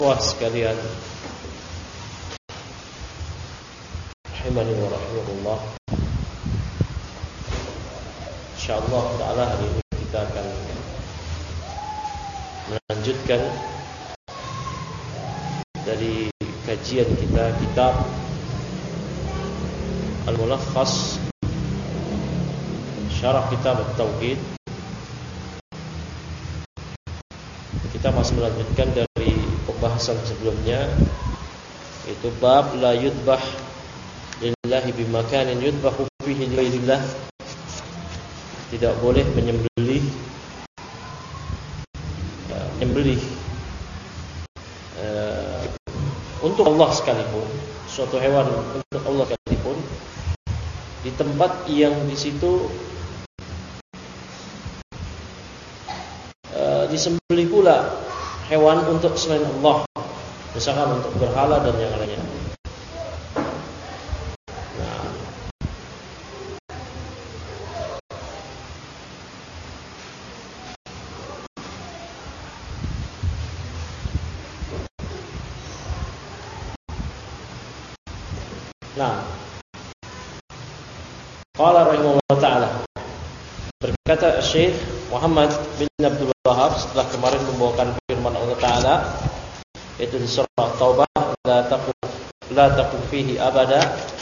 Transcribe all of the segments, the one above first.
Ikhwah sekalian, rahimani wa rahimakumullah. Insyaallah taala hari ini kita akan melanjutkan dari kajian kita kitab Al-Mulakhas Syarah Kitab At-Tauhid. Kita masih melanjutkan dari pembahasan sebelumnya, yaitu bab la yudbah lillahi bimakanin yudbahu fihi lighairillah. Tidak boleh menyembelih untuk Allah sekalipun, suatu hewan untuk Allah sekalipun, di tempat yang di situ disembelih pula hewan untuk selain Allah, misalkan untuk berhala dan yang lainnya. Nah, qala rahimahullah ta'ala, berkata Syekh Muhammad bin Abdul Wahhab setelah kemarin membawakan firman Allah Ta'ala, yaitu di surah Taubah, la taqum fihi abada.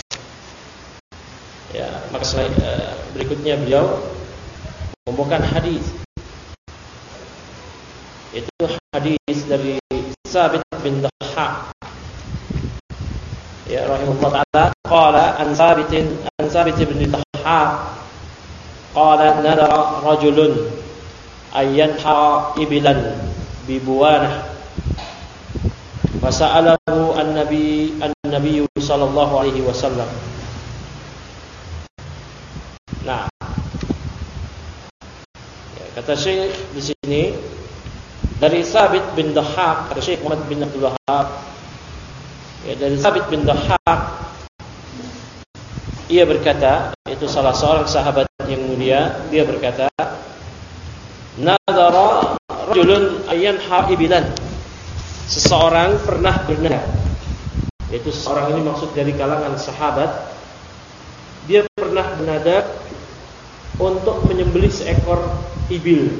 Ya, maka berikutnya beliau membawakan hadis, itu hadis dari Sabit bin Dhahhak, ya rahimahullah ta'ala, qala an Sabit bin Dhahhak qala nadara rajulun ayyanha ibilan bibuwanah fasa'alahu an-nabi sallallahu alaihi wasallam. Nah, ya, kata Syekh di sini dari Sabit bin Dhahhak, kata Syekh Muhammad bin Abdul Wahhab, ya, dari Sabit bin Dhahhak, ia berkata, itu salah seorang sahabat yang mulia, dia berkata, nadara rajulun ayyanha ibilan, seseorang pernah bernadar, yaitu seseorang ini maksud dari kalangan sahabat, dia pernah bernadar untuk menyembelih seekor ibil,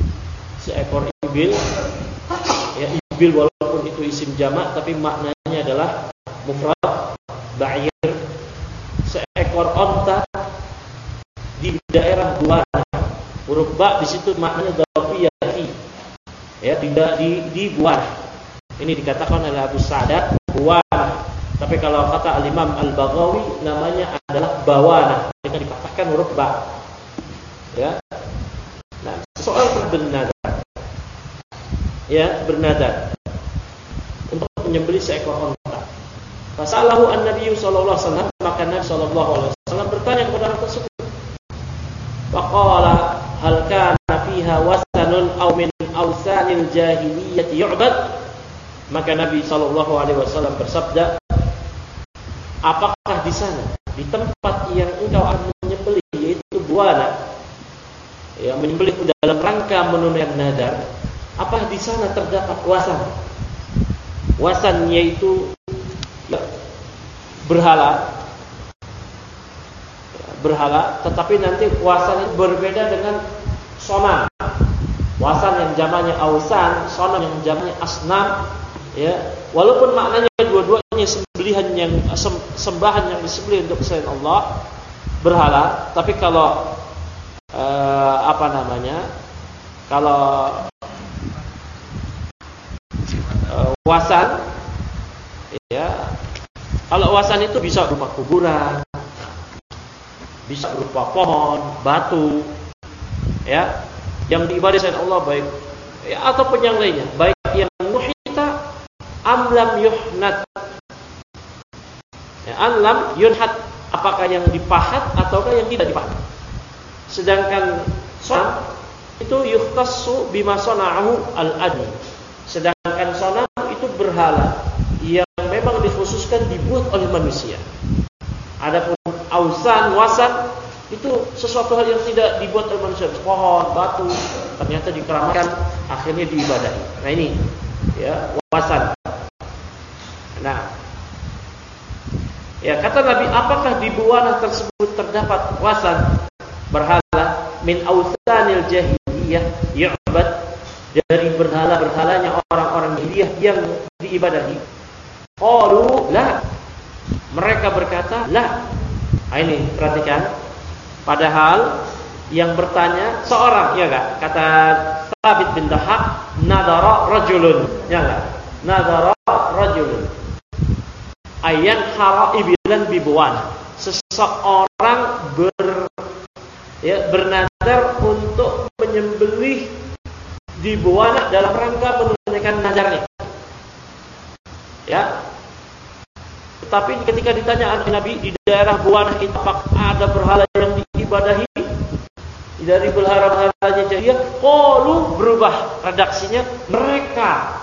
ya, ibil walaupun itu isim jamak tapi maknanya adalah mufrad, ba'ir, seekor onta di daerah Buwana. Huruf ba di situ maknanya dhafiyah, ya, tidak di Buwana. Ini dikatakan oleh Abu Sa'dat Buwana, tapi kalau kata Al-Imam Al-Baghawi namanya adalah Bawana, dengan dikatakan huruf ba. Ya. Nah, soal bernadar, ya, bernadar untuk menyembelih seekor onta. Fasalahu an-nabiy sallallahu alaihi wasallam, maka Nabi sallallahu alaihi wasallam bertanya kepada orang tersebut. Faqala hal kana fiha wasanun aw min awsanil jahiliyyah yu'bad? Maka Nabi sallallahu alaihi wasallam bersabda, apakah di sana, di tempat yang engkau akan menyembelih, yaitu buana, ya, menyembelih dalam rangka menunaikan nadar, apakah di sana terdapat wasan? Wasan yaitu berhala, tetapi nanti wasan itu berbeda dengan sonam. Wasan yang jamaknya ausan, sonam yang jamaknya asnam, ya, walaupun maknanya dua-duanya sembelihan yang sembahan yang disembelih untuk selain Allah, berhala, tapi kalau kalau wasan, ya, kalau wasan itu bisa berupa kuburan, bisa berupa pohon, batu, ya, yang diibadahi selain Allah, baik, ya, ataupun yang lainnya, baik yang muhita amlam yuhnat, ya, amlam yunhat, apakah yang dipahat ataukah yang tidak dipahat. Sedangkan sonam itu yukhtassu bima sana'ahu al-admi, sedangkan sonam itu berhala yang memang dikhususkan dibuat oleh manusia. Adapun ausan, wasan itu sesuatu hal yang tidak dibuat oleh manusia, pohon, batu, ternyata dikeramatkan, akhirnya diibadahi. Nah ini, ya, wasan. Ya, kata Nabi, apakah di buana tersebut terdapat wasan berhala min awsanil jahiliyah yu'bad, dari berhala-berhalanya orang-orang jahiliyah yang diibadahi? Qalu la. Mereka berkata la. Nah, ini perhatikan. Padahal yang bertanya seorang, ya enggak? Kata Thabit bin Dahhak, nadara rajulun, ya enggak? Nadara rajulun ayan hara ibilan bibuan. Seseorang bernazar untuk menyembelih di buana dalam rangka menunaikan nazarnya. Ya. Tetapi ketika ditanya oleh Nabi, di daerah buana itu apakah ada berhala yang diibadahi dari berhala-berhalanya jahiliyah? Qalu, berubah redaksinya, mereka.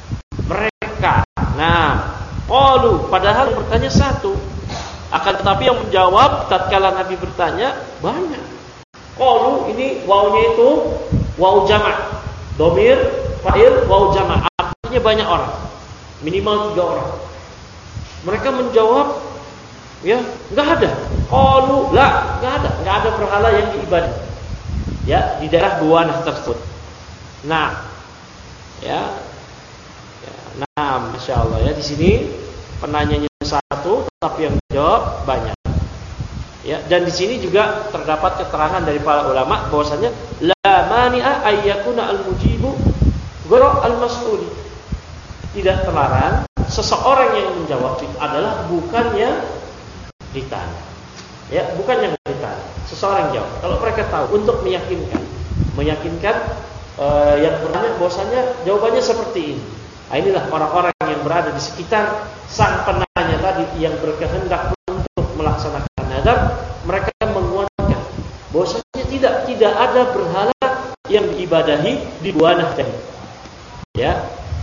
Nah, qalu, padahal yang bertanya satu. Akan tetapi yang menjawab tatkala Nabi bertanya banyak. Qalu, ini wawunya itu wawu jamak. Domir, fa'il, wawu jamak. Artinya banyak orang. Minimal 3 orang. Mereka menjawab, ya, enggak ada. Qalu la, enggak ada berhala yang diibadahi. Ya, di daerah buana tersebut. Nah, ya. Nah, Masya Allah, ya, di sini penanyanya satu, tapi yang jawab banyak. Ya, dan di sini juga terdapat keterangan dari para ulama bahwasanya la mani'a ayyakuna al-mujibu ghayra al-mas'uli. Tidak terlarang seseorang yang menjawab itu adalah bukan yang ditanya. Ya, bukan yang ditanya. Seseorang jawab. Kalau mereka tahu untuk meyakinkan yang bertanya bahwasanya jawabannya seperti ini. Nah, inilah orang-orang yang berada di sekitar sang penanya tadi yang berkehendak untuk melaksanakan nazar. Mereka menguatkan bahwasanya tidak ada berhala yang diibadahi di buana tadi. Ya.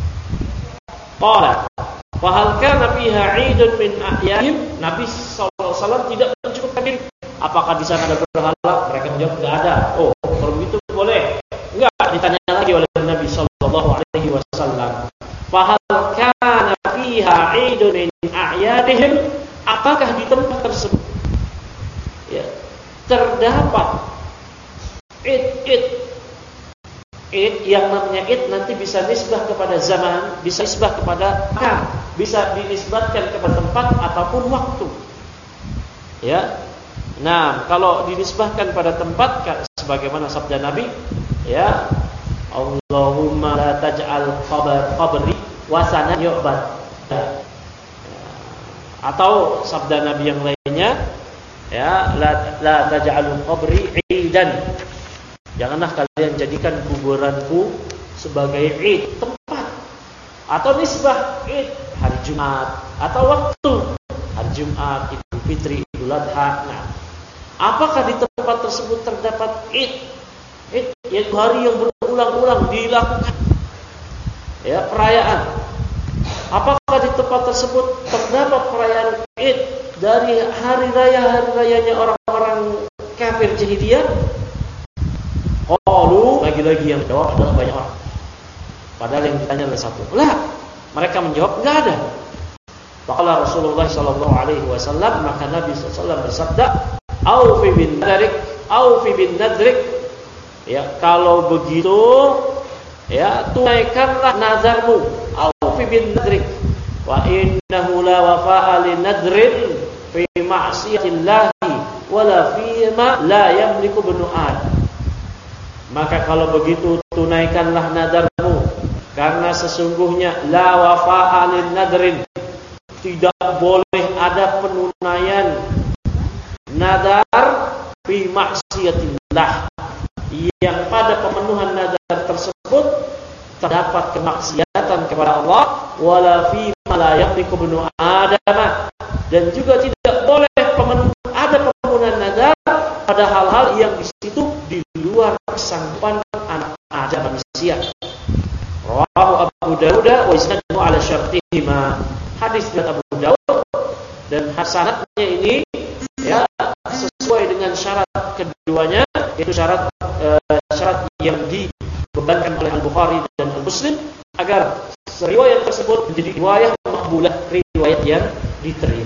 Qala fa hal kana fiha 'idun min a'yahim? Nabi sallallahu alaihi wasallam tidak mencukupkan diri. Apakah di sana ada berhala? Mereka menjawab enggak ada. Oh, kalau begitu boleh. Enggak, ditanya lagi oleh Nabi sallallahu alaihi wasallam. Fa hal kana fiha 'idun min a'yadihim? Apakah di tempat tersebut, ya, terdapat id yang namanya id nanti bisa nisbah kepada zaman, bisa nisbah kepada makan, bisa dinisbatkan kepada tempat ataupun waktu. Ya. Nah, kalau dinisbahkan pada tempat sebagaimana sabda Nabi, ya, Allahumma la taj'al qabri wasanan yu'bad. Ya. Atau sabda Nabi yang lainnya, ya, la taj'alul qabri 'idan. Janganlah kalian jadikan kuburanku sebagai id, tempat. Atau nisbah id, hari Jumat atau waktu, hari Jumat, Idul Fitri, Idul Adha. Nah, apakah di tempat tersebut terdapat id, yaitu hari yang berulang-ulang dilakukan, ya, perayaan? Apakah di tempat tersebut terdapat perayaan id dari hari rayanya orang-orang kafir jahiliyah? Qalu, lagi-lagi yang jawab adalah banyak orang. Padahal yang ditanya adalah satu. Lah, mereka menjawab enggak ada. Faqala Rasulullah sallallahu alaihi wasallam, maka Nabi sallallahu alaihi wasallam bersabda, "Aufi bin nadrik." Ya, kalau begitu, ya, tunaikanlah nazarmu. Aufi bin nadrik. Wa innahu la wafa'a lin nadrin fi ma'siyatillahi wala fi ma la yamliku ibnu Adam. Maka kalau begitu tunaikanlah nadarmu, karena sesungguhnya la wafa'a lin nadrin, tidak boleh ada penunaian nadar fi maksiatillah, yang pada pemenuhan nadar tersebut terdapat kemaksiatan kepada Allah, wala fi ma la yamliku ibnu Adam, dan juga tidak boleh ada pemenuhan nadar pada hal-hal yang di situ di luar kesanggupan anak Adam manusia. Rawahu Abu Dawud wa isnaduhu ala syartihima. Hadis riwayat Abu Dawud dan hasanatnya ini, ya, sesuai dengan syarat keduanya, yaitu syarat yang dibebankan oleh Al-Bukhari dan Al-Muslim agar riwayat tersebut menjadi riwayat maqbulah, riwayat yang diterima.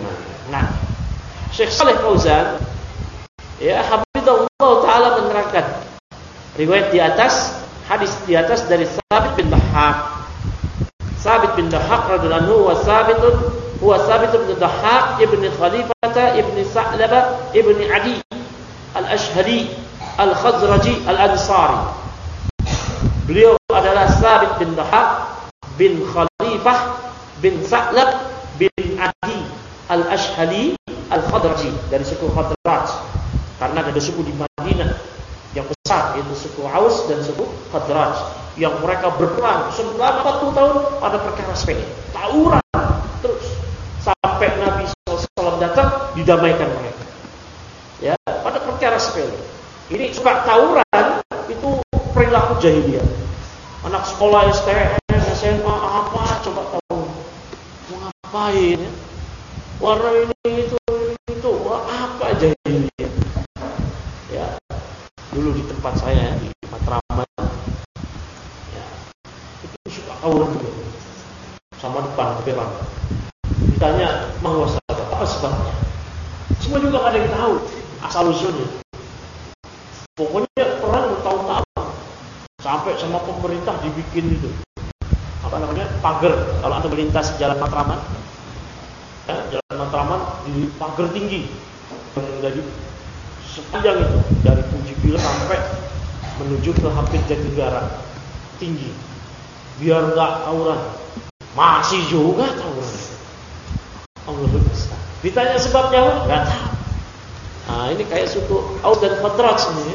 Nah, Syekh Shalih Fauzan ya hafizahullah taala menerangkan riwayat di atas, hadis di atas dari Thabit bin Dhahhak. Thabit bin Dhahhak radhiyallahu anhu huwa Thabit bin Dhahhak ibn Khalifah ibn Sa'labah ibn Adi al-Ashhali al-Khazraji al-Ansari. Beliau adalah Thabit bin Dhahhak bin Khalifah bin Sa'lab bin Adi al-Ashhali al-Khazraji, dari suku Khazraj. Karena ada suku di Madinah yang besar, yaitu suku Aus dan suku Khazraj, yang mereka berperang selama 40 tahun pada perkara sepele, tawuran terus sampai Nabi SAW datang didamaikan mereka. Ya, pada perkara sepele. Ini suka tawuran itu perilaku jahiliyah. Anak sekolah STM, SMA apa coba tahu mau ngapain ya? Warna ini itu apa jahiliyah. Ya, dulu di tempat saya di Matraman, ya, itu suka tawuran juga sama depan perang. Ditanya mau apa sebabnya? Semua juga ada yang tahu asal usulnya. Pokoknya perang bertahun-tahun sampai sama pemerintah dibikin itu apa namanya pagar. Kalau anda melintas jalan Matraman, ya, jalan Matraman di pagar tinggi yang dari sepanjang itu dari Punjibila sampai menuju ke Hampir Jatinegara tinggi, biar nggak tawuran. Masih juga tawuran. Allah Akbar. Ditanya sebabnya nggak tahu. Nah, ini kayak suku Aus dan Khazraj ini.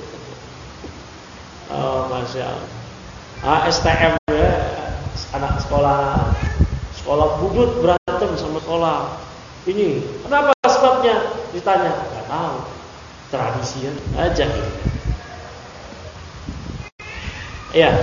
Oh, masya Allah. STM ya, anak sekolah budut berantem sama sekolah ini. Kenapa sebabnya? Ditanya nggak tahu. Tradisi aja ini. Ya.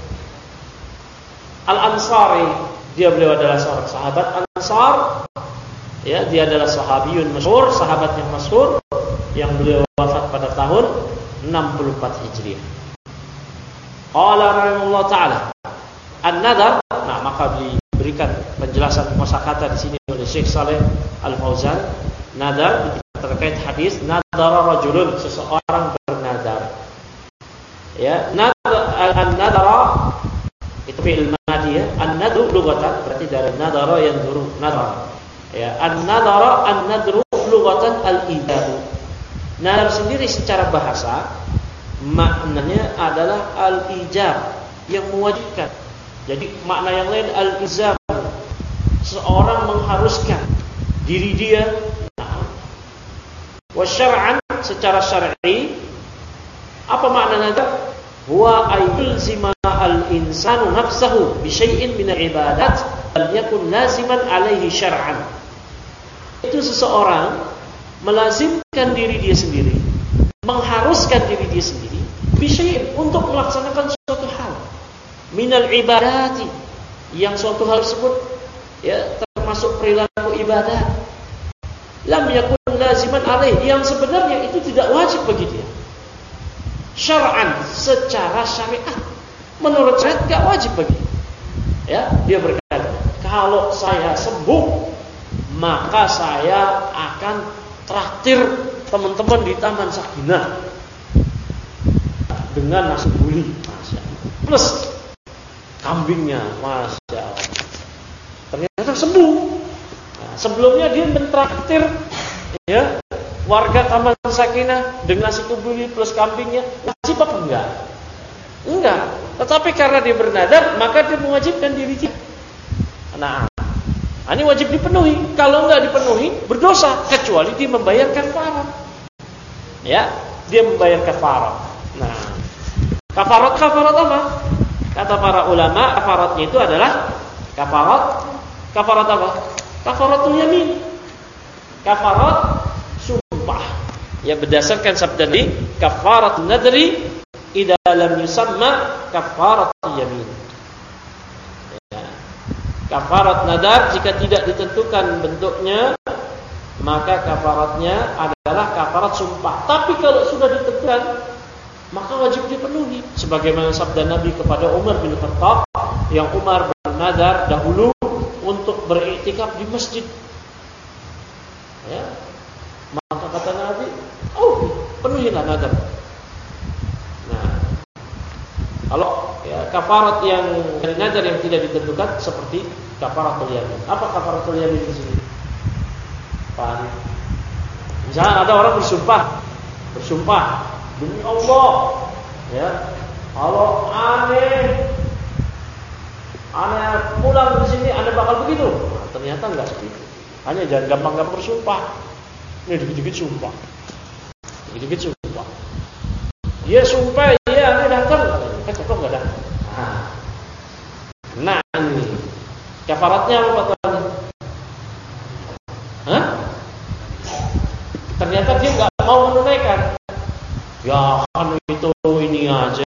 Al-Ansari, beliau adalah seorang sahabat Ansar. Ya, dia adalah sahabiyun masyhur, sahabat yang masyhur yang beliau wafat pada tahun 64 Hijriah. Qala rahimahullah taala, an-nadar. Nah, maka diberikan penjelasan kosakata di sini oleh Syekh Shalih Al-Fauzan. Nadar terkait hadis nadara rajulun, seseorang bernadar. Ya, an-nadara itu fi'il madhi ya. An-nadru lughatan berarti dari nadara yanzuru, nadar. Ya, an-nadru lughatan al-ijab. Nadar sendiri secara bahasa maknanya adalah al-ijab, yang mewajibkan. Jadi makna yang lain al-ilzam, seorang mengharuskan diri dia. Wa syar'an, secara syar'i apa makna nadar? Huwa ayyulzima al-insanu nafsahu bi syai'in min al-ibadat lam yakun laziman alaihi syar'an. Itu seseorang melazimkan diri dia sendiri, mengharuskan diri dia sendiri bi syai'in, untuk melaksanakan suatu hal minal ibadati, yang suatu hal tersebut ya termasuk perilaku ibadah, lam yakun laziman alaihi, yang sebenarnya itu tidak wajib bagi dia. Syar'an, secara syariat, menurut syariat enggak wajib bagi. Ya, dia berkata, kalau saya sembuh, maka saya akan traktir teman-teman di Taman Sakinah dengan nasi guli, masya Allah, plus kambingnya, masya Allah. Ternyata sembuh. Nah, sebelumnya dia mentraktir ya warga Taman Sakinah dengan nasi guli plus kambingnya, wajib apa enggak? Enggak. Tetapi karena dia bernadar, maka dia mewajibkan diri dia. Nah, ini wajib dipenuhi. Kalau enggak dipenuhi, berdosa, kecuali dia membayar kafarat. Ya, dia membayar kafarat. Nah, kafarat apa? Kata para ulama, kafaratnya itu adalah kafarat apa? Kafaratul yamin. Kafarat sumpah. Ya, berdasarkan sabda Nabi, kafaratun nadri idza lam yusamma kafaratul yamin. Ya. Kafarat nadar jika tidak ditentukan bentuknya, maka kafaratnya adalah kafarat sumpah. Tapi kalau sudah ditentukan, maka wajib dipenuhi. Sebagaimana sabda Nabi kepada Umar bin Khattab, yang Umar bernadar dahulu untuk beriktikaf di masjid. Ya. Maka kata Nabi, oh, penuhilah nazar. Nah, kalau ya, kafarat yang dari nazar yang tidak ditentukan seperti kafaratul yamin. Apa kafaratul yamin di sini? Pak, misalnya ada orang bersumpah demi Allah, ya, kalau aneh pulang di sini, aneh bakal begitu. Nah, ternyata enggak seperti itu. Hanya jangan gampang-gampang bersumpah. Ini dikit-dikit sumpah. Dia sumpah, iya, dia datang. Kok enggak datang? Nah, ini kafaratnya apa Tuhan? Hah? Ternyata dia enggak mau menunaikan. Ya kan itu ini aja.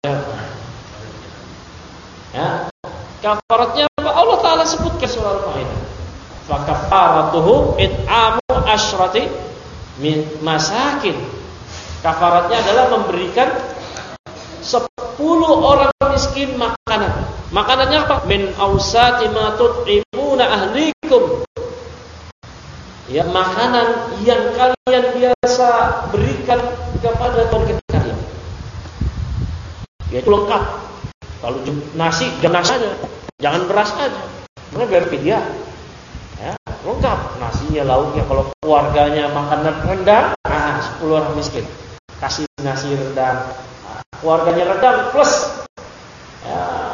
Ya, kafaratnya apa? Allah Taala sebutkan surah Al-Maidah. Fa kafaratuhu it'amu asyrati min masakin. Kafaratnya adalah memberikan 10 orang miskin makanan. Makanannya apa? Min awsati ma tut'imuna ahlikum. Ya, makanan yang kalian biasa berikan kepada keluarga kalian. Yaitu lengkap. Kalau nasi, jangan nasi aja, jangan beras aja. Karena biar dia, ya, lengkap. Nasinya, lauknya. Kalau keluarganya makanan rendang, 10 orang miskin. Kasih nasi rendang. Keluarganya rendang plus ya,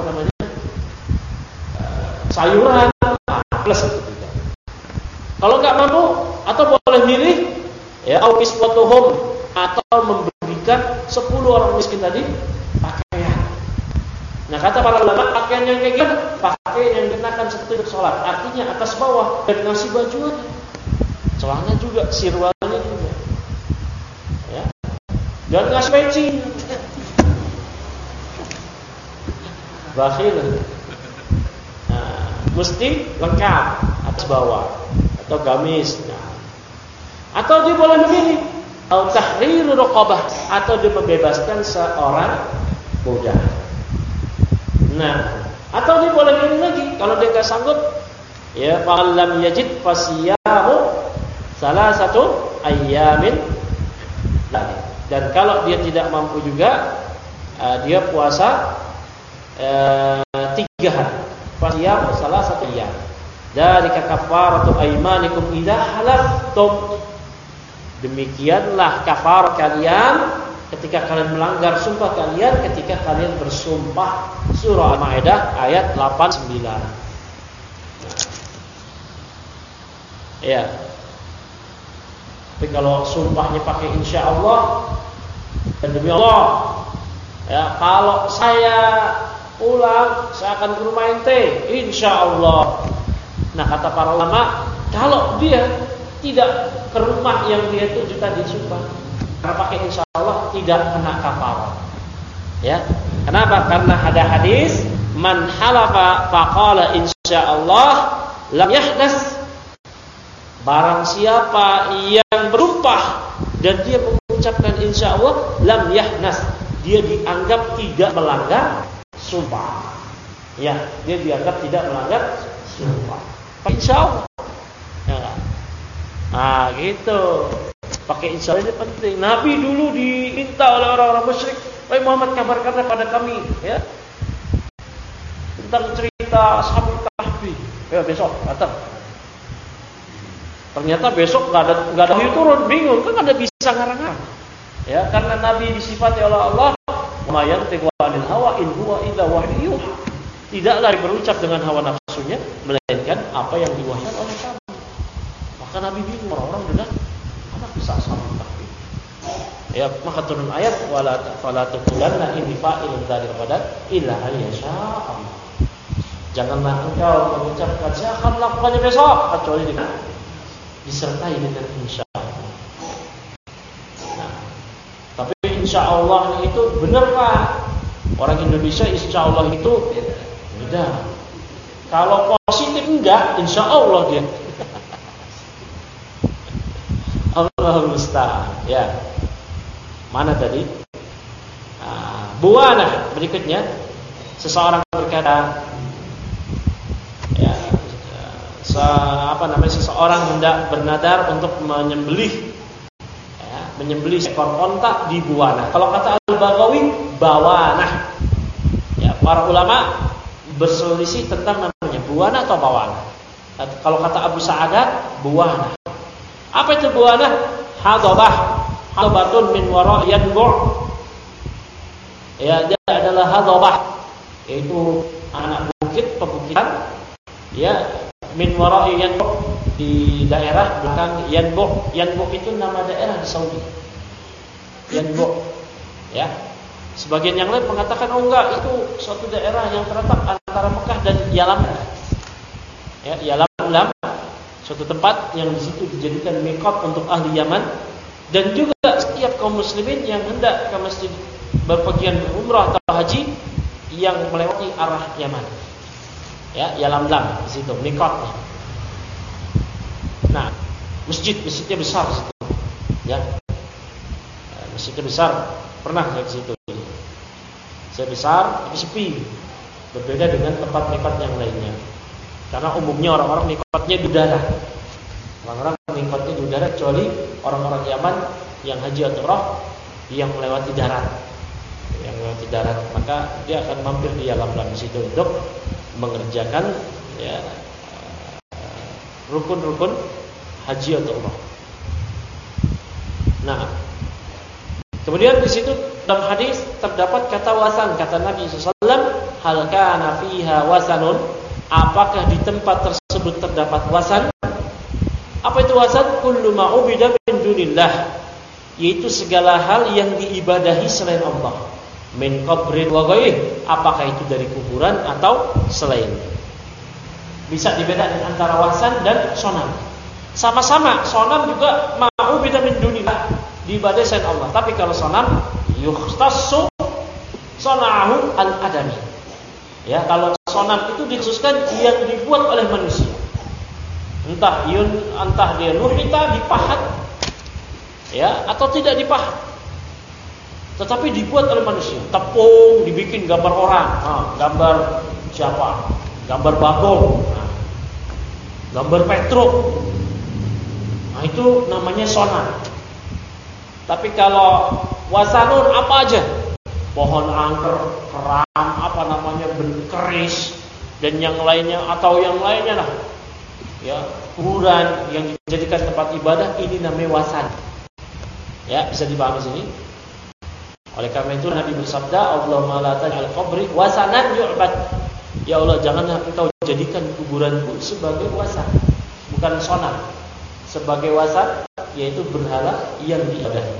sayuran plus. Kalau nggak mampu atau boleh milih, ya, aukis fotohom atau memberikan 10 orang miskin tadi pakaian. Nah, kata para ulama, pakaian yang kayak gimana? Pakaian yang dikenakan seperti untuk sholat, artinya atas bawah, dan ngasih bajuan, celana juga, sirwalnya juga. Ya. Dan ngasih peci. Bakhil. Nah, mesti lengkap atas bawah atau gamis. Nah. Atau dia boleh memilih atau tahriru raqabah, atau dia membebaskan seorang budak. Nah, atau dia boleh milih lagi kalau dia enggak sanggup, ya, fa'allam yajid fasiyamu salasatu ayyamin. Dan kalau dia tidak mampu juga, dia puasa 3 hari. Fasiyamu salasatu ayyam. Dzalika kafaratu aymanikum idza halaftum. Demikianlah kafarat kalian ketika kalian melanggar sumpah kalian ketika kalian bersumpah. Surah Al-Maidah ayat 89. Ya. Tapi kalau sumpahnya pakai insya Allah dan demi Allah, ya, kalau saya pulang saya akan ke rumah ente, insya Allah. Nah, kata para ulama, kalau dia tidak ke rumah yang dia tuju tadi sumpah, karena pakai insya Allah tidak kena kafarat. Ya, kenapa? Karena ada hadis, man halafa faqala insyaallah lam yahdas. Barang siapa yang bersumpah dan dia mengucapkan insyaallah, lam yahnas, dia dianggap tidak melanggar sumpah. Ya, dia dianggap tidak melanggar sumpah. Insyaallah. Ya. Nah, gitu. Pakai insyaallah ini penting. Nabi dulu diminta oleh orang-orang musyrik, "Wahai Muhammad, kabarkanlah pada kami, ya, tentang cerita Ashabul Kahfi." Ya, besok datang. Ternyata besok enggak ada wahyu turun, bingung kan, ada bisa ngarang-ngarang. Ya, karena Nabi disifati oleh Allah, "Ma yantiqu 'anil hawa in huwa illa wahyun." Tidaklah berucap dengan hawa nafsunya, melainkan apa yang diwahyukan oleh kami. Maka Nabi bingung, orang-orang dengar, apa bisa Ashabul Kahfi? Ya, maka turun ayat, wala taqulanna inni fa'ilun dzalika ghadan illa ayyasha Allah. Janganlah engkau mengucapkan saya akan melakukannya besok kecuali dengan disertai dengan insya Allah. Nah, tapi insya Allah itu benar Pak. Orang Indonesia insya Allah itu beda. Kalau positif enggak, insya Allah dia. Allahul musta'an. Ya. Mana tadi? Buana berikutnya. Seseorang berkata, ya, seseorang hendak bernadar untuk menyembelih seekor onta di buana. Kalau kata Al-Baghawi, bawanah. Ya, para ulama berselisih tentang namanya buana atau bawana. Kalau kata Abu Sa'adat, buana. Apa itu buana? Hadabatun min wara' yanbu'. Ya, dia adalah hadabah, yaitu anak bukit, pebukitan. Ya, min wara'i yanbu', di daerah belakang Yanbu'. Yanbu' itu nama daerah di Saudi. Yanbu'. Ya. Sebagian yang lain mengatakan enggak, itu suatu daerah yang terletak antara Mekah dan Yalamlam. Ya, Yalamlam, suatu tempat yang di situ dijadikan miqat untuk ahli Yaman, dan juga setiap kaum muslimin yang hendak ke masjid berpergian umrah atau haji yang melewati arah Yaman. Ya, Yalamlam di situ miqatnya. Nah, masjidnya besar situ. Ya. Masjidnya besar, pernah ke situ. Saya besar, tapi sepi. Berbeda dengan tempat miqat yang lainnya. Karena umumnya orang-orang miqatnya di udara. Orang-orang miqatnya di udara, kecuali orang-orang Yaman yang haji atau umrah yang melewati darat. Yang melewati darat, maka dia akan mampir di Yalamlam di situ untuk mengerjakan ya rukun-rukun haji atau umrah. Nah, kemudian di situ dalam hadis terdapat kata wasan, kata Nabi SAW, hal kana fiha wasanun, apakah di tempat tersebut terdapat wasan? Apa itu wasan? Kullu ma ubida min dunillah, yaitu segala hal yang diibadahi selain Allah. Min qabrin wa ghairihi, apakah itu dari kuburan atau selain. Bisa dibedakan antara wasan dan sonam. Sama-sama, sonam juga ma'ubida min dunillah, diibadahi selain Allah. Tapi kalau sonam, yukhtassu sona'ahu al-adami. Ya, kalau sonam itu dikhususkan yang dibuat oleh manusia. Entah dia nuhita, dipahat, ya, atau tidak dipahat, tetapi dibuat oleh manusia. Tepung dibikin gambar orang, gambar siapa? Gambar Bagong, gambar Petruk. Nah, itu namanya sonam. Tapi kalau wasanun apa aja? Pohon angker, keram, keris, dan yang lainnya atau yang lainnya lah. Ya, kuburan yang dijadikan tempat ibadah, ini namanya wasan. Ya, bisa dipahami sini. Oleh karena itu Nabi bersabda, Allahumma la taj'al qabri wasanan yu'bad. Ya Allah, janganlah engkau jadikan kuburanku sebagai wasan, bukan sonam. Sebagai wasan, yaitu berhala yang diibadahi.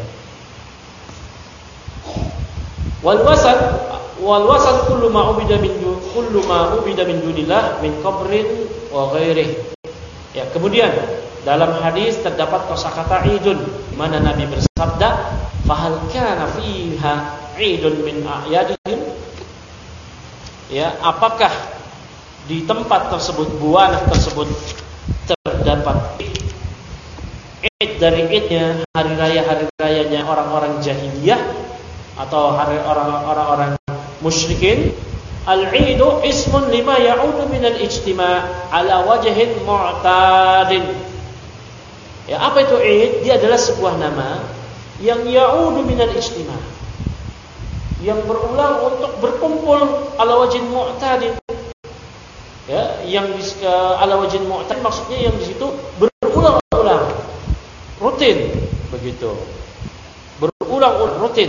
Wal wasan kullu ma ubida min dunillah min qabrin wa ghairihi. Ya, kemudian dalam hadis terdapat kosakata idun, mana Nabi bersabda, fahal kana fiha idun min a'yadihim. Ya, apakah di tempat tersebut, buana tersebut, terdapat id dari idnya hari rayanya orang-orang jahiliyah atau hari orang-orang musyrikin. Al-idu ismun lima ya'udu min al-ijtima' ala wajhin mu'tadin. Ya, apa itu id? Dia adalah sebuah nama yang ya'udu min al-ijtima', yang berulang untuk berkumpul ala wajhin mu'tadin. Ya, yang ala wajhin mu'tadin maksudnya yang di situ berulang-ulang, rutin begitu. Berulang-ulang rutin.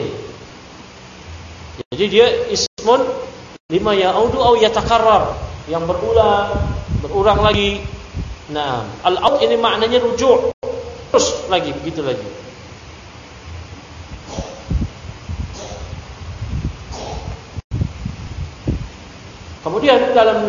Jadi dia ismun lima ya'udu au yatakarrar, yang berulang lagi. Nah, al-aud ini maknanya rujuk, terus lagi, begitu lagi. Kemudian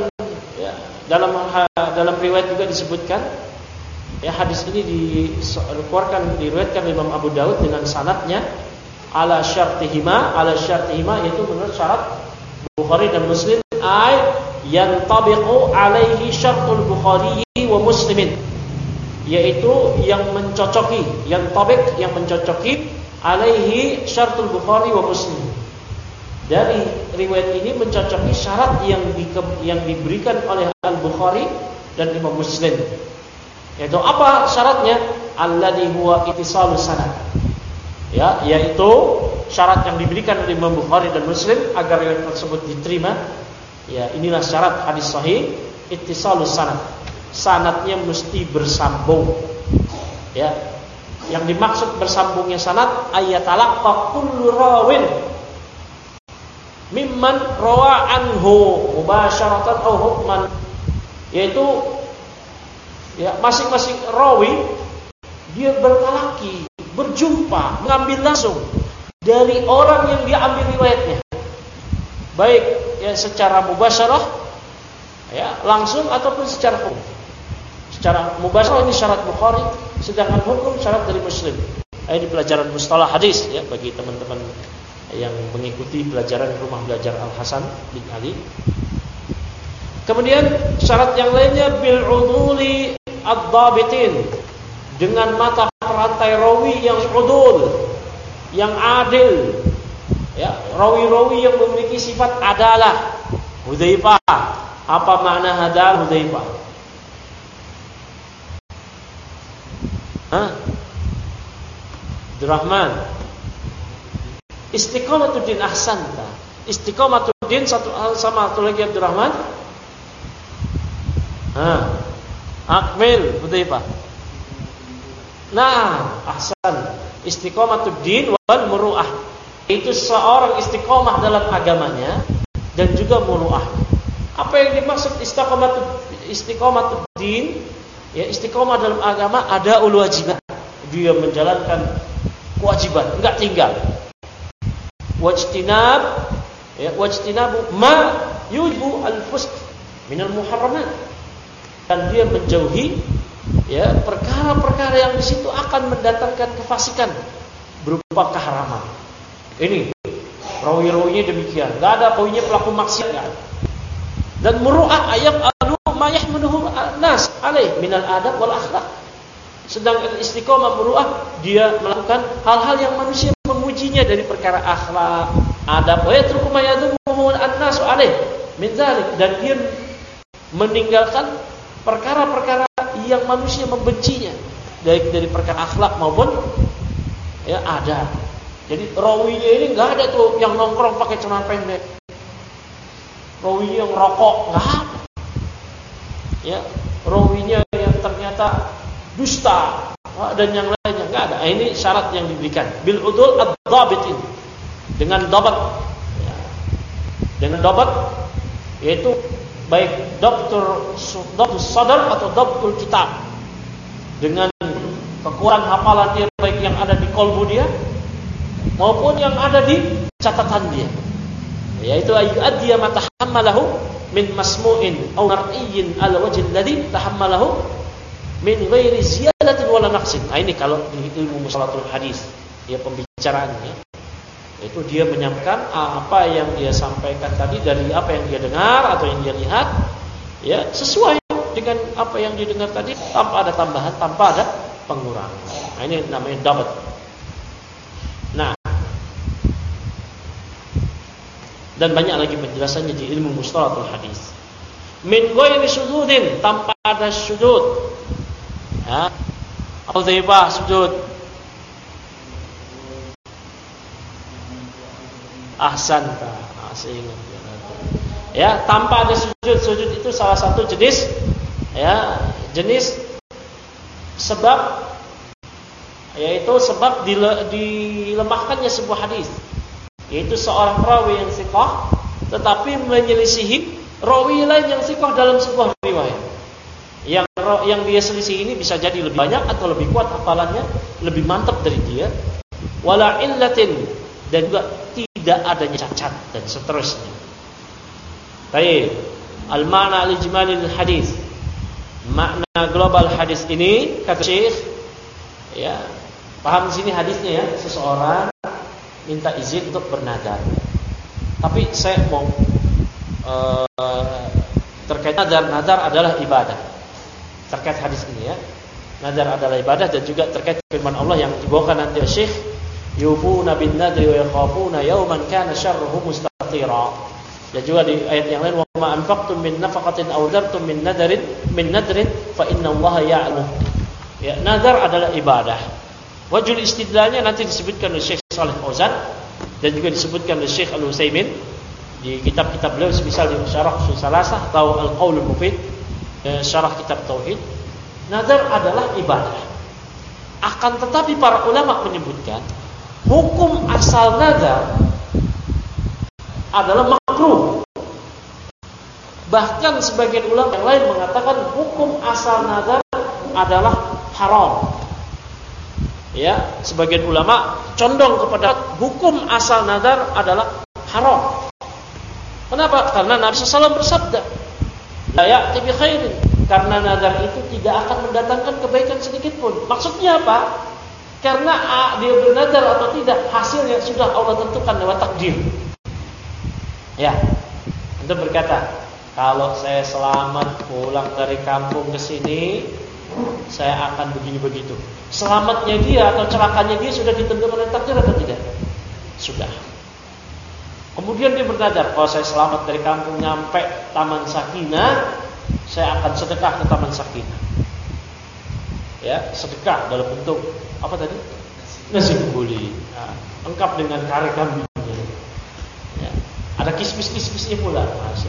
dalam riwayat juga disebutkan, ya, hadis ini diriwayatkan Imam Abu Daud dengan sanadnya ala syartihima, yaitu menurut syarat Bukhari dan Muslim, yantabiqu alaihi syartul Bukhari wa Muslimin, yaitu yang mencocoki, yang mencocoki alaihi syartul Bukhari wa Muslim. Dari riwayat ini mencocoki syarat yang diberikan oleh Al-Bukhari dan Imam Muslim. Yaitu apa syaratnya? Alladhi huwa ittisalus sanad. Ya, yaitu syarat yang diberikan oleh Imam Bukhari dan Muslim agar riwayat tersebut diterima. Ya, inilah syarat hadis sahih, ittisalus sanad. Sanadnya mesti bersambung. Ya. Yang dimaksud bersambungnya sanad ayatalaqqa kullu rawin mimman rawa anhu mubasyaratan aw hukman, yaitu ya masing-masing rawi dia bertalaki, berjumpa, mengambil langsung dari orang yang dia ambil riwayatnya, baik ya secara mubasyarah ya langsung ataupun secara hukum. Secara mubasyarah ini syarat Bukhari, sedangkan hukum syarat dari Muslim. Ini pelajaran mustalah hadis ya bagi teman-teman yang mengikuti pelajaran rumah belajar Al Hasan bin Ali. Kemudian syarat yang lainnya bil uduli ad-dhabitin, dengan mata perantai rawi yang udul, yang adil. Ya, rawi-rawi yang memiliki sifat adalah. Hudzaifah, apa makna hadal Hudzaifah? Abdurrahman, istiqamatuddin ahsanta. Istiqamatuddin sama satu lagi Abdurrahman. Akmil Hudzaifah. Nah, ahsan. Istiqamatuddin wal muru'ah. Itu seorang istiqamah dalam agamanya dan juga muru'ah. Apa yang dimaksud istiqamatuddin? Ya, istiqomah dalam agama ada wajibat. Dia menjalankan kewajiban, enggak tinggal. Wajtinabu ma yujibu al-fusq minal muharramat. Dan dia menjauhi ya perkara-perkara yang di situ akan mendatangkan kefasikan berupa keharaman. Ini rawi-rawinya demikian. Enggak ada rawinya pelaku maksiat enggak. Dan muru'ah ayat ma yahmaduhu an-nas alaih minal adab wal akhlaq. Sedangkan istiqomah muru'ah dia melakukan hal-hal yang manusia memujinya dari perkara akhlak, adab. Wa yatruku ma yadhumuhu an-nas alaih min dzalik, dan dia meninggalkan perkara-perkara yang manusia membencinya dari perkara akhlak maupun ya adab. Jadi rawinya ini enggak ada tuh yang nongkrong pakai celana pendek. Rawinya yang rokok enggak ada. Ya, rawinya yang ternyata dusta dan yang lainnya enggak ada. Ini syarat yang diberikan bil udul ad-dhabit, dengan dhabat ya. Dengan dhabat yaitu baik dhabtur sadar atau dhabtul kitab, dengan kekuatan hafalan dia baik yang ada di qalbu dia maupun yang ada di catatan dia, yaitu ayyadhiya ma tahammalahu min masmu'in aw mar'iyyin ala wajhi alladhi tahammalahu min ghairi ziyadatin wala naqsin. Nah, ini kalau di ilmu mustalatul hadis ya pembicaraannya, itu dia menyampaikan apa yang dia sampaikan tadi dari apa yang dia dengar atau yang dia lihat ya sesuai dengan apa yang dia dengar tadi, tanpa ada tambahan, tanpa ada pengurangan. Nah, ini namanya dhabat. Nah, dan banyak lagi penjelasannya di ilmu mustalahul hadis. Min ghairi sududin, tanpa ada sudud. Ya. Al-Dhaibah sudud. Ahsanta. Ya, tanpa ada sujud. Sujud itu salah satu jenis ya, jenis sebab, yaitu sebab dilemahkannya sebuah hadis. Yaitu seorang rawi yang thiqah tetapi menyelisihi rawi lain yang thiqah dalam sebuah riwayat. Yang dia selisih ini bisa jadi lebih banyak atau lebih kuat hafalannya, lebih mantap dari dia. Wala illatin, dan juga tidak adanya cacat dan seterusnya. Baik, al-ma'na al-ijmalil hadis. Makna global hadis ini kata Syekh ya, paham di sini hadisnya ya, seseorang minta izin untuk bernadar. Tapi saya mau terkait nadar adalah ibadah. Terkait hadis ini ya, nadar adalah ibadah, dan juga terkait firman Allah yang dibawakan nanti Syekh, yufuna bin nadri wa yakhafuna yawman kana syarruhu mustatira. Dan juga di ayat yang lain, wa ma anfaqtum min nafaqatin aw dartum min nadrin fa innallaha ya'lamu. Ya, nazar adalah ibadah. Wajhul istidlalnya nanti disebutkan oleh Syekh Shalih Fauzan dan juga disebutkan oleh Syekh Al-Utsaimin di kitab-kitab beliau, semisal di Syarah Ushul Salasah atau Al-Qaulul Mufid, syarah kitab tauhid. Nazar adalah ibadah. Akan tetapi para ulama menyebutkan hukum asal nazar adalah makruh. Bahkan sebagian ulama yang lain mengatakan hukum asal nazar adalah haram. Ya, sebagian ulama condong kepada hukum asal nazar adalah haram. Kenapa? Karena Nabi SAW bersabda, la ya'ti bi khairin. Karena nazar itu tidak akan mendatangkan kebaikan sedikit pun. Maksudnya apa? Karena dia bernazar atau tidak, hasil yang sudah Allah tentukan lewat takdir. Ya, Anda berkata, kalau saya selamat pulang dari kampung ke sini, saya akan begini begitu. Selamatnya dia atau celakanya dia sudah ditentukan oleh takdir atau tidak? Sudah. Kemudian dia bernazar, kalau saya selamat dari kampung nyampe Taman Sakinah, saya akan sedekah ke Taman Sakinah. Ya, sedekah dalam bentuk apa tadi? Nasi kebuli. Nah, lengkap dengan kare kambingnya. Ya. Ada kismis-kismisnya pula, masya.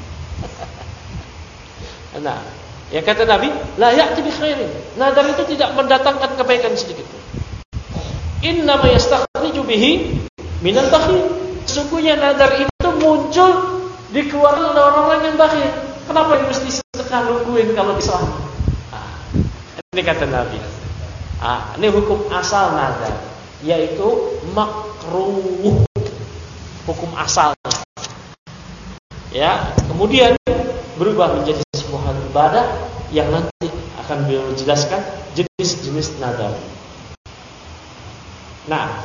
Nah, ya kata Nabi, la ya'ti bi khairin. Nazar itu tidak mendatangkan kebaikan sedikit pun. Inna ma yastakhriju bihi minal bakhil. Sesungguhnya nazar itu muncul dikeluarkan oleh orang-orang yang bakhil. Kenapa yang mesti sedekah nungguin kalau diselamat? Ini kata Nabi. Ini hukum asal nazar, yaitu makruh. Hukum asalnya. Ya, kemudian berubah menjadi sebuah ibadah yang nanti akan beliau jelaskan jenis-jenis nazar. Nah,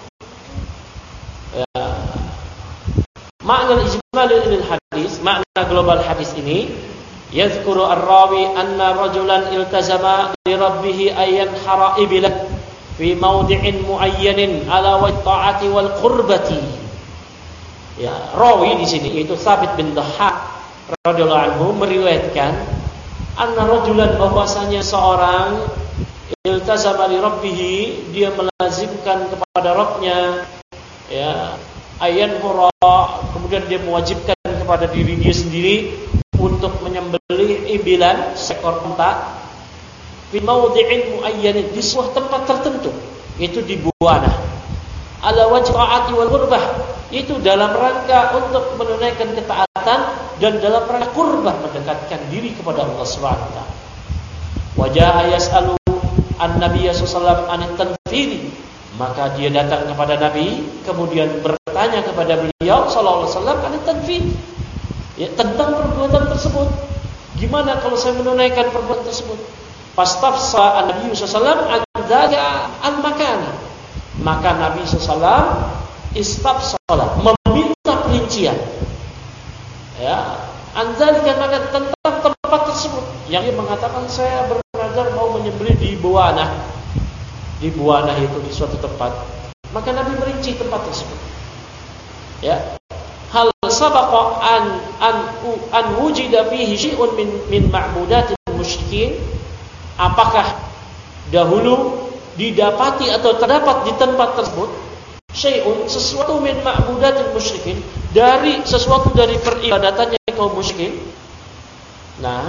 makna ijmal hadis, makna global hadis ini, yadhkuru ar-rawi anna rajulan iltazama li rabbih ayyan hara ibilan fi mawdi'in muayyanin ala wajhi ta'ati wal qurbati. Ya, rawi di sini yaitu Thabit bin Dhahhak radhiyallahu anhu meriwayatkan anna rajulan, bahwasanya seorang iltazama li rabbih, dia melazimkan kepada Rabbnya, ya, ayyan hara, kemudian dia mewajibkan kepada diri dia sendiri untuk menyembelih ibilan, seekor unta, fi mawdi'in muayyanin, di sebuah tempat tertentu, itu di buana, ala wajhi ta'ati wal qurbah, itu dalam rangka untuk menunaikan ketaatan dan dalam rangka qurbah, mendekatkan diri kepada Allah Subhanahu wa taala. Wajah yas'alu an-nabiy sallallahu alaihi wasallam, maka dia datang kepada Nabi, kemudian bertanya kepada beliau sallallahu alaihi wasallam an-tanfidh, ya, tentang perbuatan tersebut. Gimana kalau saya menunaikan perbuatan tersebut? Fastafsa an-nabiy sallallahu alaihi wasallam al-makani. Maka Nabi sallallahu istafsala, meminta perincian. Ya, anzalika, maka tentang tempat tersebut. Yang dia mengatakan, saya bernazar mau menyembelih di buana. Di buana itu di suatu tempat. Maka Nabi merinci tempat tersebut. Ya. Hal sabaqa an wujida fihi syai'un min ma'budatil musyrikin. Apakah dahulu didapati atau terdapat di tempat tersebut syai'un, sesuatu min ma'budatil musyrikin, dari sesuatu dari peribadatannya kaum musyrikin. Nah,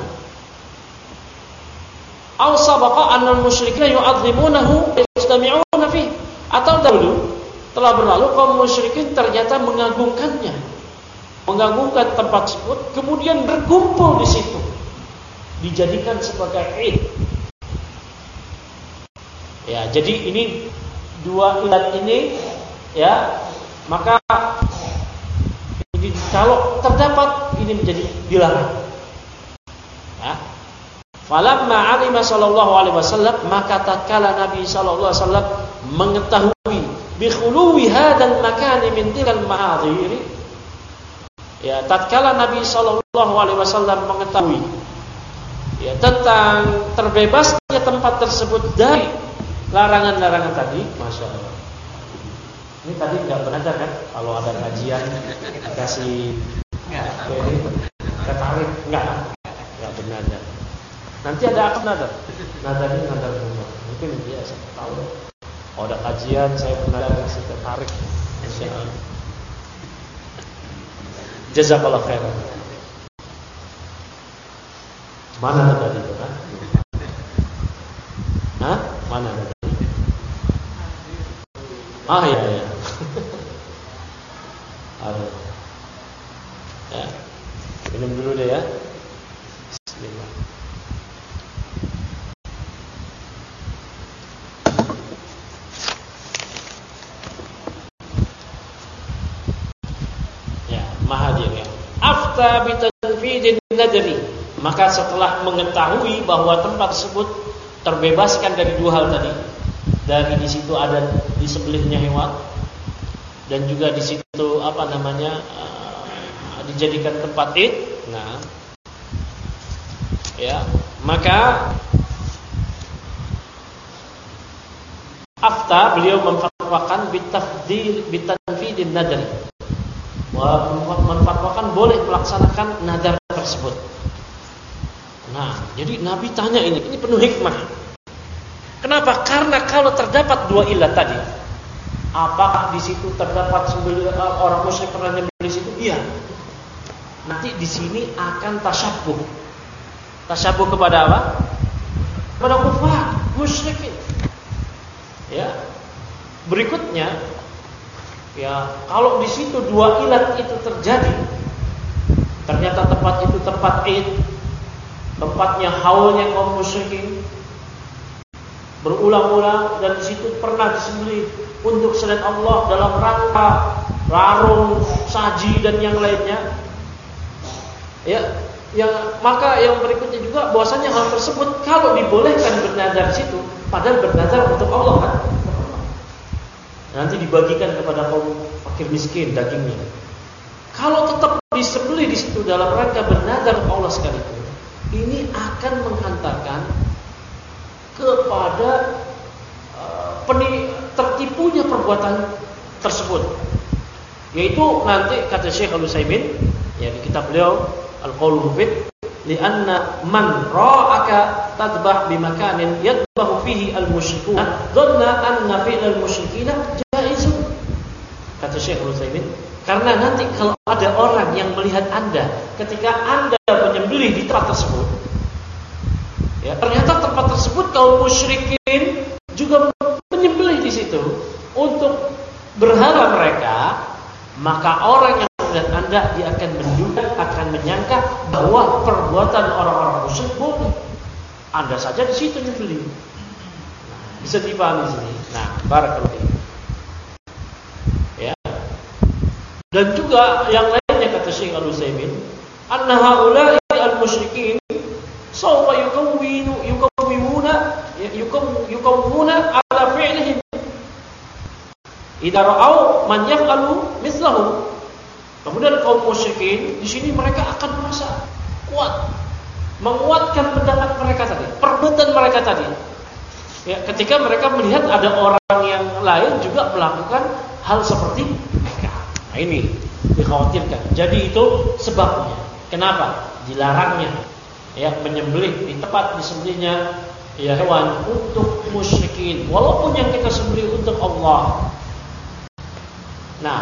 aw sabaqa annal musyrikina yu'azzimunahu wa yastami'una fihi, atau dahulu telah berlalu kaum musyrikin ternyata mengagungkannya, mengagungkan tempat tersebut, kemudian berkumpul di situ, dijadikan sebagai id. Ya, jadi ini dua ilat ini, ya, maka ini kalau terdapat ini menjadi dilarang. Ya. Falamma 'alima sallallahu alaihi wasallam, maka tatkala Nabi sallallahu alaihi wasallam mengetahui bi khuluwi hadzal makan min tilal ma'adhir, ya, tatkala Nabi sallallahu alaihi wasallam mengetahui, ya, tentang terbebasnya tempat tersebut dari larangan-larangan tadi, masya Allah. Ini tadi nggak benar kan? Kalau ada kajian kasih Jadi tertarik enggak bernadar. Nanti ada apa nadar? Nadar ini nadar bunga. Mungkin dia tahu. Oh, ada kajian saya bernadar saya tertarik. Insyaallah. Jazakallah khairan. Mana tadi itu kan? Hah? Mana tadi? Ya. Ada. Ya. Minum dulu deh ya. Bismillah. Ya, mahadir ya. Afta bitanfidin nadri. Maka setelah mengetahui bahwa tempat tersebut terbebaskan dari dua hal tadi, dari di situ ada disembelihnya hewan dan juga di situ dijadikan tempat id. Nah, ya, maka afta beliau memfatwakan bitanfidin nadar. Memfatwakan boleh melaksanakan nadar tersebut. Nah, jadi Nabi tanya ini penuh hikmah. Kenapa? Karena kalau terdapat dua ilat tadi, apakah di situ terdapat orang musyrik pernah nyembelih di situ? Iya. Nanti di sini akan tasyabbuh. Tasyabbuh kepada apa? Kepada kufar, musyrikin. Ya. Berikutnya, ya, kalau di situ dua ilat itu terjadi, ternyata tempat itu tempat id, tempatnya haulnya kaum musyrikin, berulang-ulang, dan di situ pernah disembelih untuk selain Allah dalam rangka larung, saji dan yang lainnya. Ya, maka yang berikutnya juga bahwasanya hal tersebut kalau dibolehkan bernadar di situ, padahal bernadar untuk Allah kan. Nanti dibagikan kepada kaum fakir miskin dagingnya. Kalau tetap disembelih di situ dalam rangka bernadar Allah sekalipun, ini akan menghantarkan kepada tertipunya perbuatan tersebut. Yaitu nanti kata Syekh Al-Utsaimin, ya, di kitab beliau Al-Qaul Mufid, li'anna man ra'aka tadbah bi makanin yadbahu fihi al-musyrikuna dhanna anna fi'l al-musyrikina jaizun. Kata Syekh Al-Utsaimin, karena nanti kalau ada orang yang melihat Anda ketika Anda menyembelih di tempat tersebut, ya, ternyata tempat tersebut kaum musyrikin juga menyembelih di situ untuk berhala mereka, maka orang yang melihat Anda dia akan menduga, akan menyangka bahwa perbuatan orang-orang musyrik boleh. Anda saja di situ nyembelih. Bisa dipahami di sini. Nah, barakallahu. Ya. Dan juga yang lainnya kata Syekh Al-Utsaimin, anna haula'i al-musyrikin sawfa yukawwimuna ala fi'lihim idza ra'au man yaf'alu mislahu. Kemudian kaum musyrikin di sini mereka akan merasa kuat, menguatkan pendapat mereka tadi, perbuatan mereka tadi. Ya, ketika mereka melihat ada orang yang lain juga melakukan hal seperti mereka. Nah, ini dikhawatirkan. Jadi itu sebabnya. Kenapa? Dilarangnya ya menyembelih di tempat disembelihnya ya hewan untuk musyrikin, walaupun yang kita sembelih untuk Allah. Nah,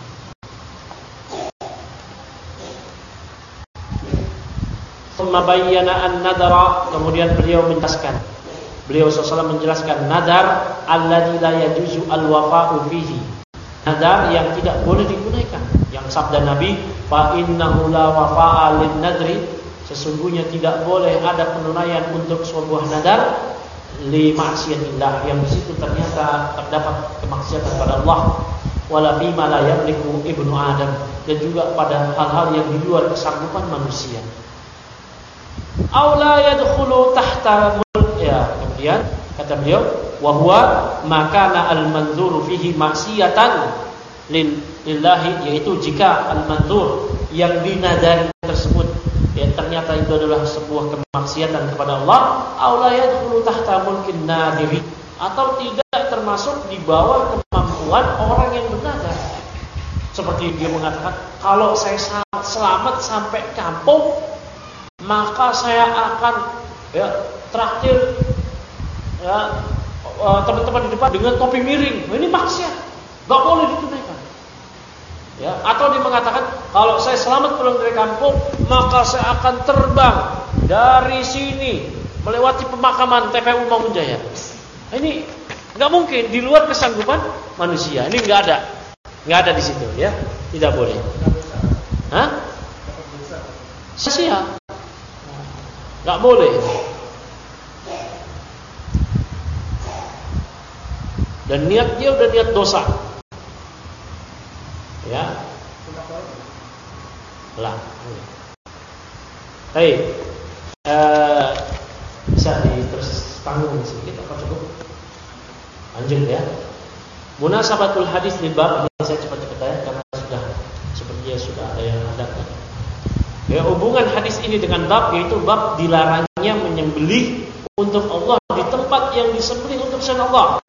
thumma bayyana an-nadara, kemudian beliau menjelaskan. Beliau SAW menjelaskan nadar alladzi la yajuzu al-wafa'u fihi. Nadar yang tidak boleh ditunaikan. Yang sabda Nabi, fa innahu la wafa'a lin nadri, sesungguhnya tidak boleh ada penunaian untuk sebuah nadar li maksiatillah, yang di situ ternyata terdapat kemaksiatan pada Allah, wala bima la yamliku ibnu Adam, dan juga pada hal-hal yang di luar kesanggupan manusia. Aw la yadkhulu tahta ya. Kemudian kata beliau, wa huwa makana al-manzuru fihi maksiatan lillahi, yaitu jika al-manzur yang dinadari tersebut ya ternyata itu adalah sebuah kemaksiatan kepada Allah, aw la yadkhulu tahta mulkin nadiri, atau tidak termasuk di bawah kemampuan orang yang bernadar. Seperti dia mengatakan, kalau saya selamat sampai kampung, maka saya akan traktir teman-teman di depan dengan topi miring. Ini maksiat, nggak boleh ditunaikan. Ya, atau dia mengatakan, kalau saya selamat pulang dari kampung, maka saya akan terbang dari sini melewati pemakaman TPU Mangunjaya. Ini nggak mungkin, di luar kesanggupan manusia. Ini nggak ada di situ, ya, tidak boleh. Hah? Sia-sia, nggak boleh. Dan niat dia udah niat dosa, ya. Lah, baik. Bisa terus tanggung sedikit apa cukup? Lanjut ya. Munasabatul hadis di bab ini saya cepat-cepat ya karena sudah ada yang ada. Ya, hubungan hadis ini dengan bab yaitu bab dilarangnya menyembelih untuk Allah di tempat yang disembelih untuk selain Allah.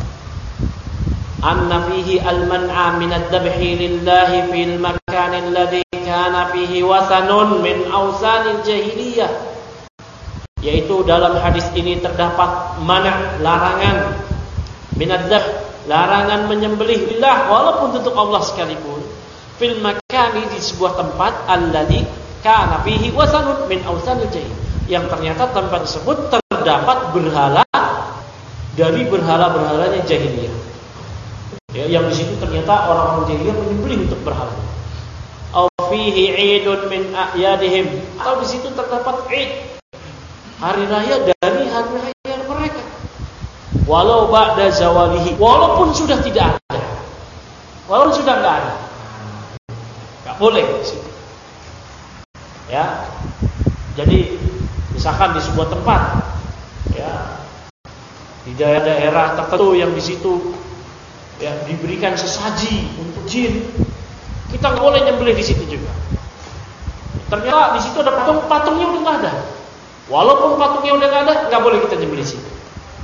Anna fihi al-man'a min ad-dabhi lillahi fil makan alladhi kana fihi wathanun min awsanil jahiliyah. Yaitu dalam hadis ini terdapat mana larangan min ad-dabh, larangan menyembelih lillah walaupun untuk Allah sekalipun, fil makani di sebuah tempat alladhi kana fihi wathanun min awsanil jahiliyah, yang ternyata tempat tersebut terdapat berhala dari berhala-berhalanya jahiliyah. Ya, yang di situ ternyata orang-orang jahiliyah menyembelih untuk berhala. Au fihi 'idun min a'yadihim, atau di situ terdapat 'id, hari raya dari hari raya mereka. Walau ba'da zawalihi, walaupun sudah tidak ada. Walaupun sudah enggak ada. Enggak boleh di situ. Ya. Jadi misalkan di sebuah tempat, ya, di daerah tertentu yang di situ ya diberikan sesaji untuk jin, kita nggak boleh nyembelih di situ juga. Ternyata di situ ada patungnya udah nggak ada. Walaupun patungnya udah nggak ada, nggak boleh kita nyembelih di situ.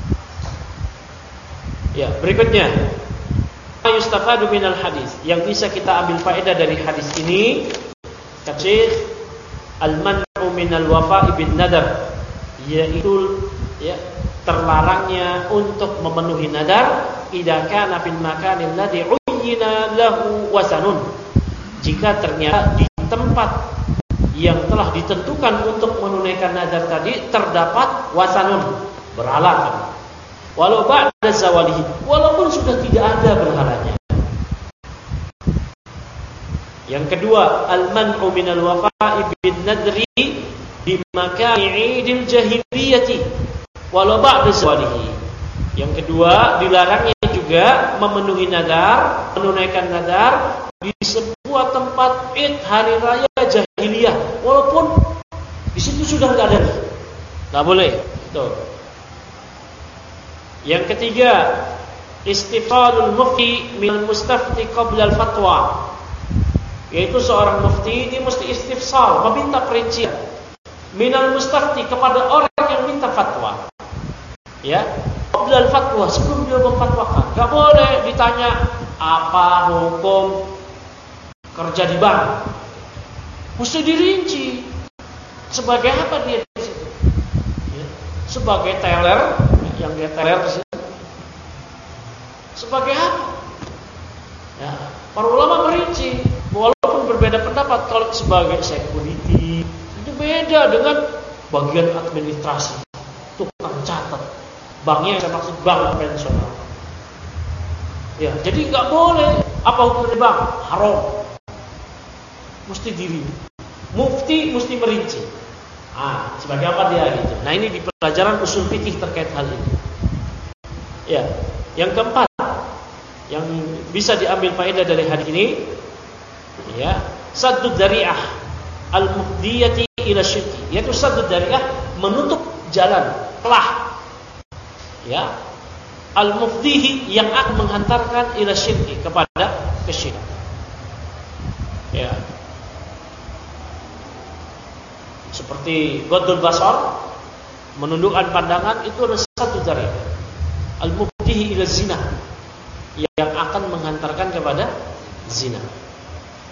Ya, berikutnya yustafadu minal hadis, yang bisa kita ambil faedah dari hadis ini, kata al-man'u minal wafa'i bin nadar, yaitu ya terlarangnya untuk memenuhi nadar idza kana fil makanil ladzi uyyina lahu wasanun, jika ternyata di tempat yang telah ditentukan untuk menunaikan nadar tadi terdapat wasanun, berhala, walau ba'da zawalihi, walaupun sudah tidak ada berhalanya. Yang kedua, al-man'u minal wafa'i bin nadri di makani 'idil jahiliyati walau ba'da zawalihi. Yang kedua, dilarangnya juga memenuhi nadar, menunaikan nadar di sebuah tempat id hari raya jahiliyah, walaupun di situ sudah enggak ada. Enggak boleh. Itu. Yang ketiga, istifalul mufti minal mustafti qabla al-fatwa. Yaitu seorang mufti ini mesti istifsal, meminta perincian minal mustafti kepada orang yang minta fatwa. Ya, qabla al-fatwa, sebelum dia memfatwakan. Enggak boleh ditanya apa hukum kerja di bank. Mesti dirinci. Sebagai apa dia di situ? Ya, sebagai teller, yang dia teller di situ. Sebagai apa? Ya, para ulama merinci, walaupun berbeda pendapat. Kalau sebagai security itu beda dengan bagian administrasi, tukang catat. Banknya yang maksud bank konvensional. Ya, jadi nggak boleh. Apa hukumnya bank? Haram. Mesti diri. Mufti mesti merinci. Sebagai apa dia gitu. Nah, ini di pelajaran usul fikih terkait hal ini. Ya, yang keempat yang bisa diambil faedah dari hadis ini, ya, saddud dzari'ah al-mufdiyati ila syirki, yaitu saddud dzari'ah, menutup jalan, celah, ya, al-mufdihi, yang akan menghantarkan ila syirki, kepada kesyirikan. Ya. Seperti ghaddul basar, menundukkan pandangan, itu adalah satu dzari'ah. Al-mufdihi ila zina, yang akan menghantarkan kepada zina.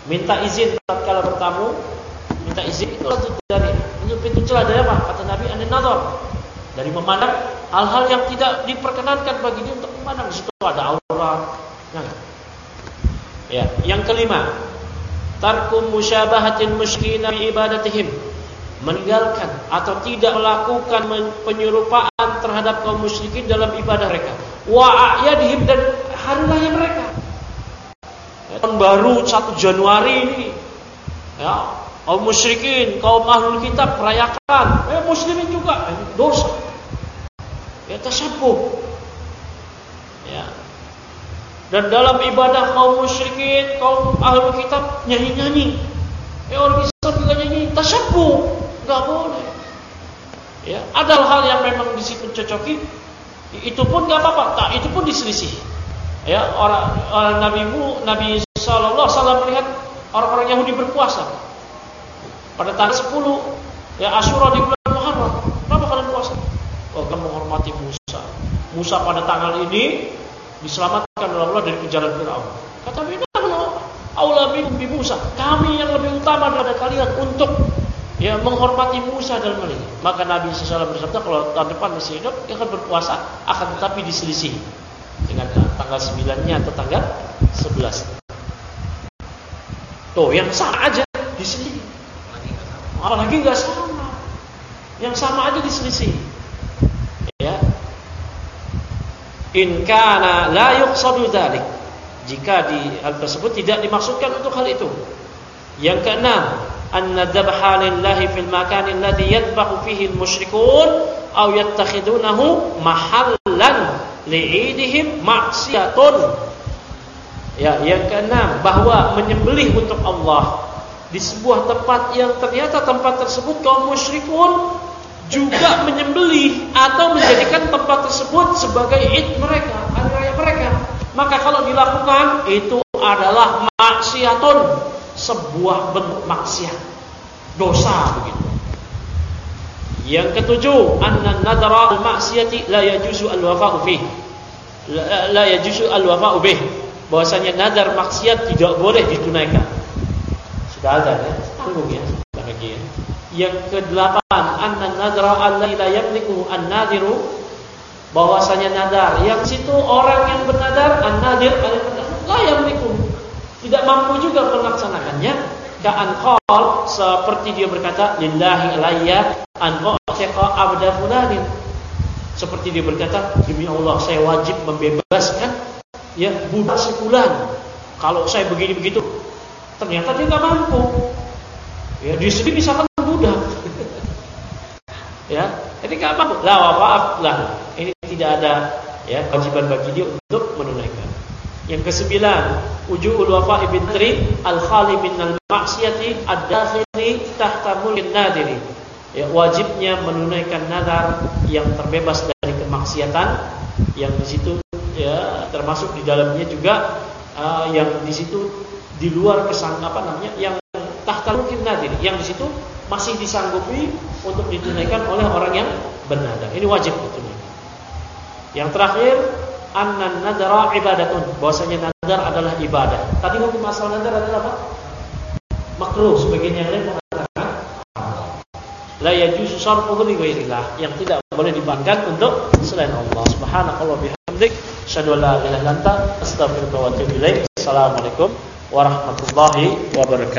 minta izin tatkala bertamu, minta izin itu dari pintu celah dari apa? Kata Nabi, an-nadhar, dari memandang hal-hal yang tidak diperkenankan bagi dia untuk memandang. Di situ ada aurat. Ya, yang kelima, tarku musyabahatil musyrikin bi ibadatihim, meninggalkan atau tidak melakukan penyerupaan terhadap kaum musyrikin dalam ibadah mereka. Wa a'yadihim, dan hari raya mereka. Tahun baru 1 Januari ini, ya, kaum musyrikin, kaum ahlul kitab merayakan, muslimin juga, dosa. Ya, tasyabuh. Ya. Dan dalam ibadah kaum musyrikin, kaum ahlul kitab nyanyi-nyanyi. Orang Islam juga nyanyi, tasyabuh, enggak boleh. Ya, ada hal yang memang di situ cocoki, itu pun enggak apa-apa, itu pun diselisih. Ya, orang Nabi sallallahu alaihi wasallam melihat orang-orang Yahudi berpuasa pada tanggal 10 ya Asyura di bulan Muharram. Kenapa kalian puasa? Oh, kalian menghormati Musa. Musa pada tanggal ini diselamatkan oleh Allah dari kejaran Firaun. Kata Nabi, aula minhum bi Musa. Kami yang lebih utama daripada kalian untuk ya menghormati Musa dalam hal ini. Maka Nabi sallallahu alaihi wasallam bersabda, kalau tahun depan masih hidup, dia akan berpuasa, akan tetapi diselisih dengan tanggal 9-nya atau tanggal 11. Tuh, yang sama aja diselisih. Apalagi enggak sama. Yang sama aja diselisih. Ya. In kana la yuqsadu dzalik, jika di hal tersebut tidak dimaksudkan untuk hal itu. Yang keenam, anna dzabha lillahi fil makan alladhi yadhbahu fihi al-musyrikun aw yattakhidunahu mahallan li'idihim maksiyatun. Ya, yang keenam, bahwa menyembelih untuk Allah di sebuah tempat yang ternyata tempat tersebut kaum musyrikun juga menyembelih atau menjadikan tempat tersebut sebagai id mereka, hari raya mereka. Maka kalau dilakukan itu adalah maksiatun, sebuah bentuk maksiat, dosa begitu. Yang ketujuh, anna nadra al-maksiyati la yajuzu al-wafa'u fihi. La yajuzu al-wafa'u bih. Bahwasanya nadar maksiat tidak boleh ditunaikan. Sudah ada ya, tunggu ya, lagi ya. Yang kedelapan, anna nadra alladzi la yamliku an-nadiru, bahwasanya nadar yang situ orang yang bernadar, an-nadir la yamliku, tidak mampu juga melaksanakannya. Ka'an qol, seperti dia berkata, lillahi alayya an u'tiqa abda fulanin, seperti dia berkata, demi Allah saya wajib membebaskan ya budak si fulan. Kalau saya begini begitu, ternyata dia enggak mampu. Ya, di sini misalkan budak. Ya, ini enggak mampu. La wa'af lah. Ini tidak ada ya kewajiban bagi dia untuk menunaikan. Yang kesembilan, wujubul wafa'i bin tri al-khali min al-ma'siyati ad-dakhili tahta mulkin nadiri. Ya, wajibnya menunaikan nadar yang terbebas dari kemaksiatan, yang di situ ya termasuk di dalamnya juga yang di situ di luar yang tahta mulkin nadiri, yang di situ masih disanggupi untuk ditunaikan oleh orang yang bernadar. Ini wajib ditunaikan. Yang terakhir, annan nadara ibadatun, bahwasanya nadar adalah ibadah. Tadi hukum asal nadar adalah apa? Makruh. Sebagian yang lain mengatakan la yajuzu sarfuhu li ghairillah, yang tidak boleh dibanggakan untuk selain Allah. Subhanakallah bihamdik, asyhadu an la ilaha illa anta, astaghfiruka wa atubu ilaik. Assalamualaikum warahmatullahi wabarakatuh.